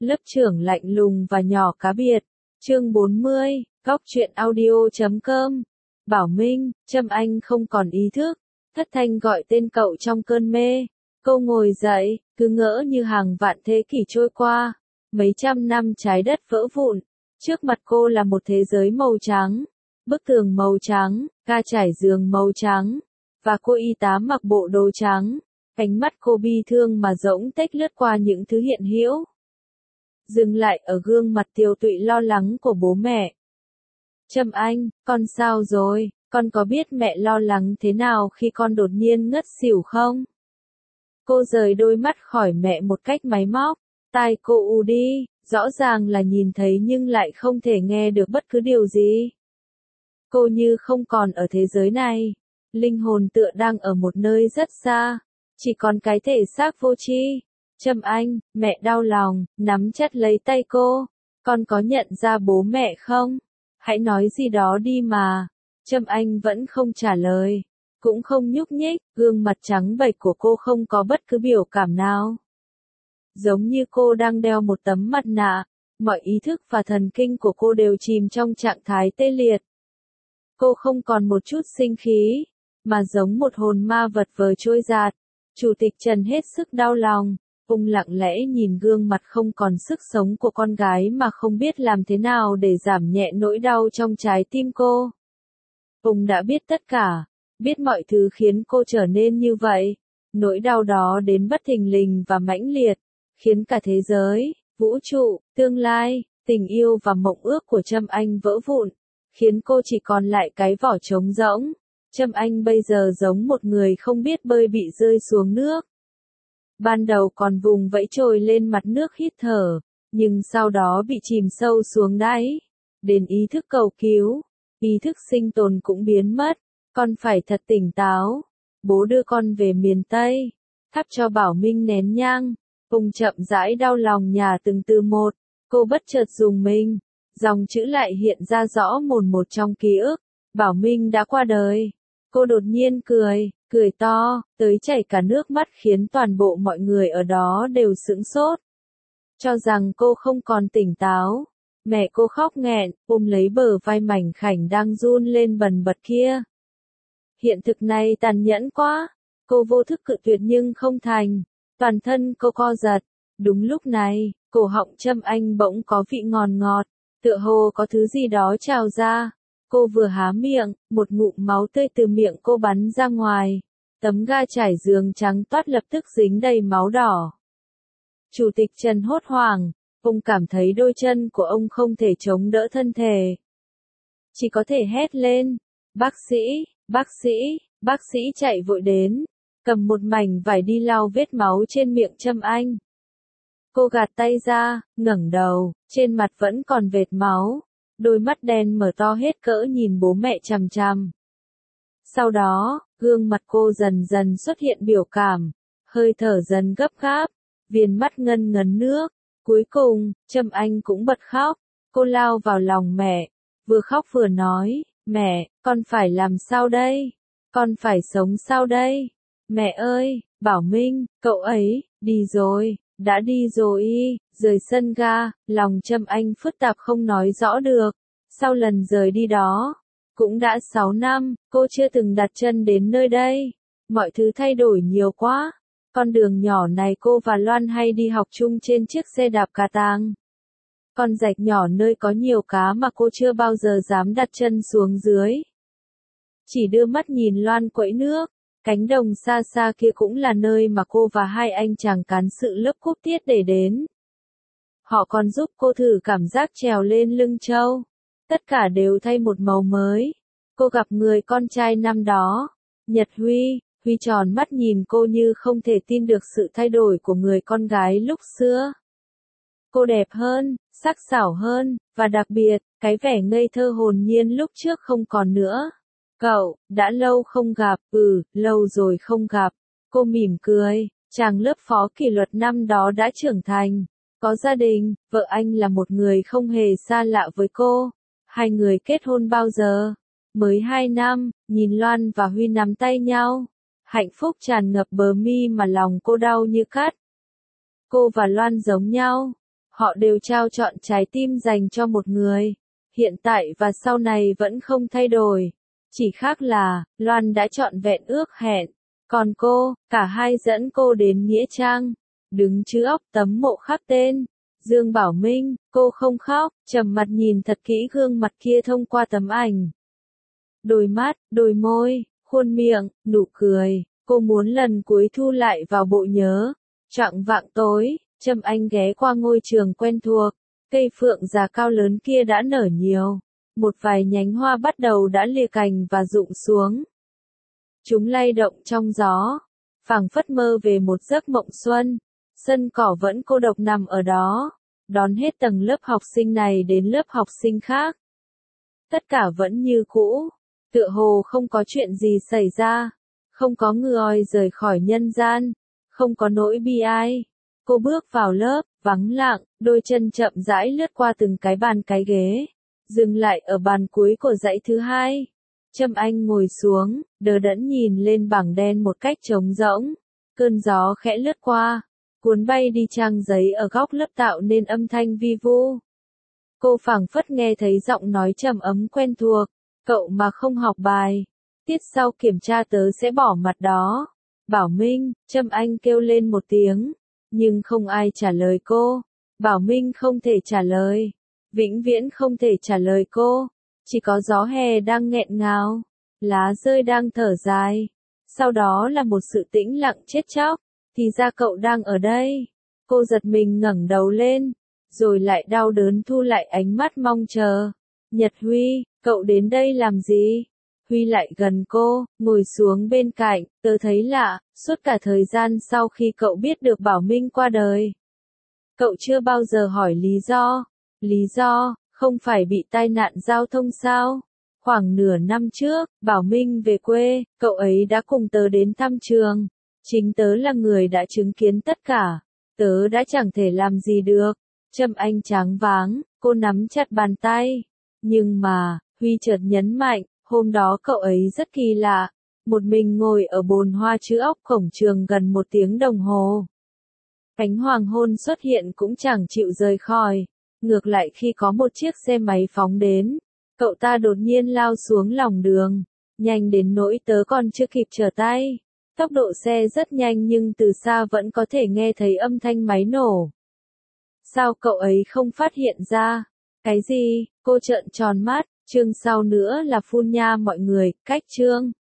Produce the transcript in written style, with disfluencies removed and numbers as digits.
Lớp trưởng lạnh lùng và nhỏ cá biệt. Chương 40, Góc truyện audio.com. Bảo Minh, Trâm Anh không còn ý thức. Thất thanh gọi tên cậu trong cơn mê. Cô ngồi dậy, cứ ngỡ như hàng vạn thế kỷ trôi qua. Mấy trăm năm trái đất vỡ vụn. Trước mặt cô là một thế giới màu trắng. Bức tường màu trắng, ga trải giường màu trắng. Và cô y tá mặc bộ đồ trắng. Ánh mắt cô bi thương mà rỗng tếch lướt qua những thứ hiện hữu. Dừng lại ở gương mặt tiều tụy lo lắng của bố mẹ. Trâm Anh, con sao rồi, con có biết mẹ lo lắng thế nào khi con đột nhiên ngất xỉu không? Cô rời đôi mắt khỏi mẹ một cách máy móc, tai cô ù đi, rõ ràng là nhìn thấy nhưng lại không thể nghe được bất cứ điều gì. Cô như không còn ở thế giới này, linh hồn tựa đang ở một nơi rất xa, chỉ còn cái thể xác vô tri. Trâm Anh, mẹ đau lòng, nắm chặt lấy tay cô. Con có nhận ra bố mẹ không? Hãy nói gì đó đi mà. Trâm Anh vẫn không trả lời, cũng không nhúc nhích, gương mặt trắng bệch của cô không có bất cứ biểu cảm nào. Giống như cô đang đeo một tấm mặt nạ, mọi ý thức và thần kinh của cô đều chìm trong trạng thái tê liệt. Cô không còn một chút sinh khí, mà giống một hồn ma vật vờ trôi dạt. Chủ tịch Trần hết sức đau lòng. Ông lặng lẽ nhìn gương mặt không còn sức sống của con gái mà không biết làm thế nào để giảm nhẹ nỗi đau trong trái tim cô. Ông đã biết tất cả, biết mọi thứ khiến cô trở nên như vậy. Nỗi đau đó đến bất thình lình và mãnh liệt, khiến cả thế giới, vũ trụ, tương lai, tình yêu và mộng ước của Trâm Anh vỡ vụn, khiến cô chỉ còn lại cái vỏ trống rỗng. Trâm Anh bây giờ giống một người không biết bơi bị rơi xuống nước. Ban đầu còn vùng vẫy trồi lên mặt nước hít thở, nhưng sau đó bị chìm sâu xuống đáy. Đến ý thức cầu cứu, ý thức sinh tồn cũng biến mất. Con phải thật tỉnh táo. Bố đưa con về miền Tây, thắp cho Bảo Minh nén nhang. Ông chậm rãi đau lòng nhà từng từ một. Cô bất chợt dùng mình, dòng chữ lại hiện ra rõ mồn một trong ký ức. Bảo Minh đã qua đời. Cô đột nhiên cười to, tới chảy cả nước mắt khiến toàn bộ mọi người ở đó đều sững sốt. Cho rằng cô không còn tỉnh táo. Mẹ cô khóc nghẹn, ôm lấy bờ vai mảnh khảnh đang run lên bần bật kia. Hiện thực này tàn nhẫn quá. Cô vô thức cự tuyệt nhưng không thành. Toàn thân cô co giật. Đúng lúc này, cổ họng Trâm Anh bỗng có vị ngọt ngọt, tựa hồ có thứ gì đó trào ra. Cô vừa há miệng, một ngụm máu tươi từ miệng cô bắn ra ngoài. Tấm ga trải giường trắng toát lập tức dính đầy máu đỏ. Chủ tịch Trần hốt hoảng, ông cảm thấy đôi chân của ông không thể chống đỡ thân thể. Chỉ có thể hét lên, bác sĩ, bác sĩ, bác sĩ chạy vội đến, cầm một mảnh vải đi lau vết máu trên miệng Trâm Anh. Cô gạt tay ra, ngẩng đầu, trên mặt vẫn còn vệt máu. Đôi mắt đen mở to hết cỡ nhìn bố mẹ chằm chằm. Sau đó, gương mặt cô dần dần xuất hiện biểu cảm, hơi thở dần gấp gáp, viền mắt ngân ngấn nước. Cuối cùng, Trâm Anh cũng bật khóc. Cô lao vào lòng mẹ, vừa khóc vừa nói, mẹ, con phải làm sao đây? Con phải sống sao đây? Mẹ ơi, Bảo Minh, cậu ấy, đi rồi, đã đi rồi. Rời sân ga, lòng Trâm Anh phức tạp không nói rõ được. Sau lần rời đi đó, cũng đã 6 năm, cô chưa từng đặt chân đến nơi đây. Mọi thứ thay đổi nhiều quá. Con đường nhỏ này cô và Loan hay đi học chung trên chiếc xe đạp cà tàng. Con rạch nhỏ nơi có nhiều cá mà cô chưa bao giờ dám đặt chân xuống dưới. Chỉ đưa mắt nhìn Loan quẫy nước. Cánh đồng xa xa kia cũng là nơi mà cô và hai anh chàng cán sự lớp cúp tiết để đến. Họ còn giúp cô thử cảm giác trèo lên lưng trâu. Tất cả đều thay một màu mới. Cô gặp người con trai năm đó, Nhật Huy. Huy tròn mắt nhìn cô như không thể tin được sự thay đổi của người con gái lúc xưa. Cô đẹp hơn, sắc sảo hơn, và đặc biệt, cái vẻ ngây thơ hồn nhiên lúc trước không còn nữa. Cậu, đã lâu không gặp, lâu rồi không gặp. Cô mỉm cười, chàng lớp phó kỷ luật năm đó đã trưởng thành, có gia đình, vợ anh là một người không hề xa lạ với cô. Hai người kết hôn bao giờ? Mới 2 năm, nhìn Loan và Huy nắm tay nhau. Hạnh phúc tràn ngập bờ mi mà lòng cô đau như cắt. Cô và Loan giống nhau. Họ đều trao trọn trái tim dành cho một người. Hiện tại và sau này vẫn không thay đổi. Chỉ khác là, Loan đã trọn vẹn ước hẹn. Còn cô, cả hai dẫn cô đến Nghĩa Trang. Đứng chữ ốc tấm mộ khắc tên. Dương Bảo Minh, cô không khóc, trầm mặt nhìn thật kỹ gương mặt kia thông qua tấm ảnh. Đôi mắt, đôi môi, khuôn miệng, nụ cười, cô muốn lần cuối thu lại vào bộ nhớ. Chạng vạng tối, Trâm Anh ghé qua ngôi trường quen thuộc, cây phượng già cao lớn kia đã nở nhiều. Một vài nhánh hoa bắt đầu đã lìa cành và rụng xuống. Chúng lay động trong gió, phảng phất mơ về một giấc mộng xuân. Sân cỏ vẫn cô độc nằm ở đó, đón hết tầng lớp học sinh này đến lớp học sinh khác. Tất cả vẫn như cũ, tựa hồ không có chuyện gì xảy ra, không có người rời khỏi nhân gian, không có nỗi bi ai. Cô bước vào lớp, vắng lặng, đôi chân chậm rãi lướt qua từng cái bàn cái ghế, dừng lại ở bàn cuối của dãy thứ hai. Trâm Anh ngồi xuống, đờ đẫn nhìn lên bảng đen một cách trống rỗng. Cơn gió khẽ lướt qua, cuốn bay đi trang giấy ở góc lớp tạo nên âm thanh vi vu. Cô phảng phất nghe thấy giọng nói trầm ấm quen thuộc, cậu mà không học bài, tiết sau kiểm tra tớ sẽ bỏ mặt đó. Bảo Minh, Trâm Anh kêu lên một tiếng, nhưng không ai trả lời cô. Bảo Minh không thể trả lời, vĩnh viễn không thể trả lời cô, chỉ có gió hè đang nghẹn ngào, lá rơi đang thở dài. Sau đó là một sự tĩnh lặng chết chóc. Thì ra cậu đang ở đây. Cô giật mình ngẩng đầu lên, rồi lại đau đớn thu lại ánh mắt mong chờ. Nhật Huy, cậu đến đây làm gì? Huy lại gần cô, ngồi xuống bên cạnh, tớ thấy lạ, suốt cả thời gian sau khi cậu biết được Bảo Minh qua đời. Cậu chưa bao giờ hỏi lý do. Lý do, không phải bị tai nạn giao thông sao? Khoảng nửa năm trước, Bảo Minh về quê, cậu ấy đã cùng tớ đến thăm trường. Chính tớ là người đã chứng kiến tất cả. Tớ đã chẳng thể làm gì được. Trâm Anh choáng váng, cô nắm chặt bàn tay. Nhưng mà, Huy chợt nhấn mạnh, hôm đó cậu ấy rất kỳ lạ. Một mình ngồi ở bồn hoa chữ ốc cổng trường gần 1 tiếng đồng hồ. Ánh hoàng hôn xuất hiện cũng chẳng chịu rời khỏi. Ngược lại khi có một chiếc xe máy phóng đến, cậu ta đột nhiên lao xuống lòng đường. Nhanh đến nỗi tớ còn chưa kịp trở tay. Tốc độ xe rất nhanh nhưng từ xa vẫn có thể nghe thấy âm thanh máy nổ. Sao cậu ấy không phát hiện ra? Cái gì? Cô trợn tròn mắt, chương sau nữa là phun nha mọi người, cách chương.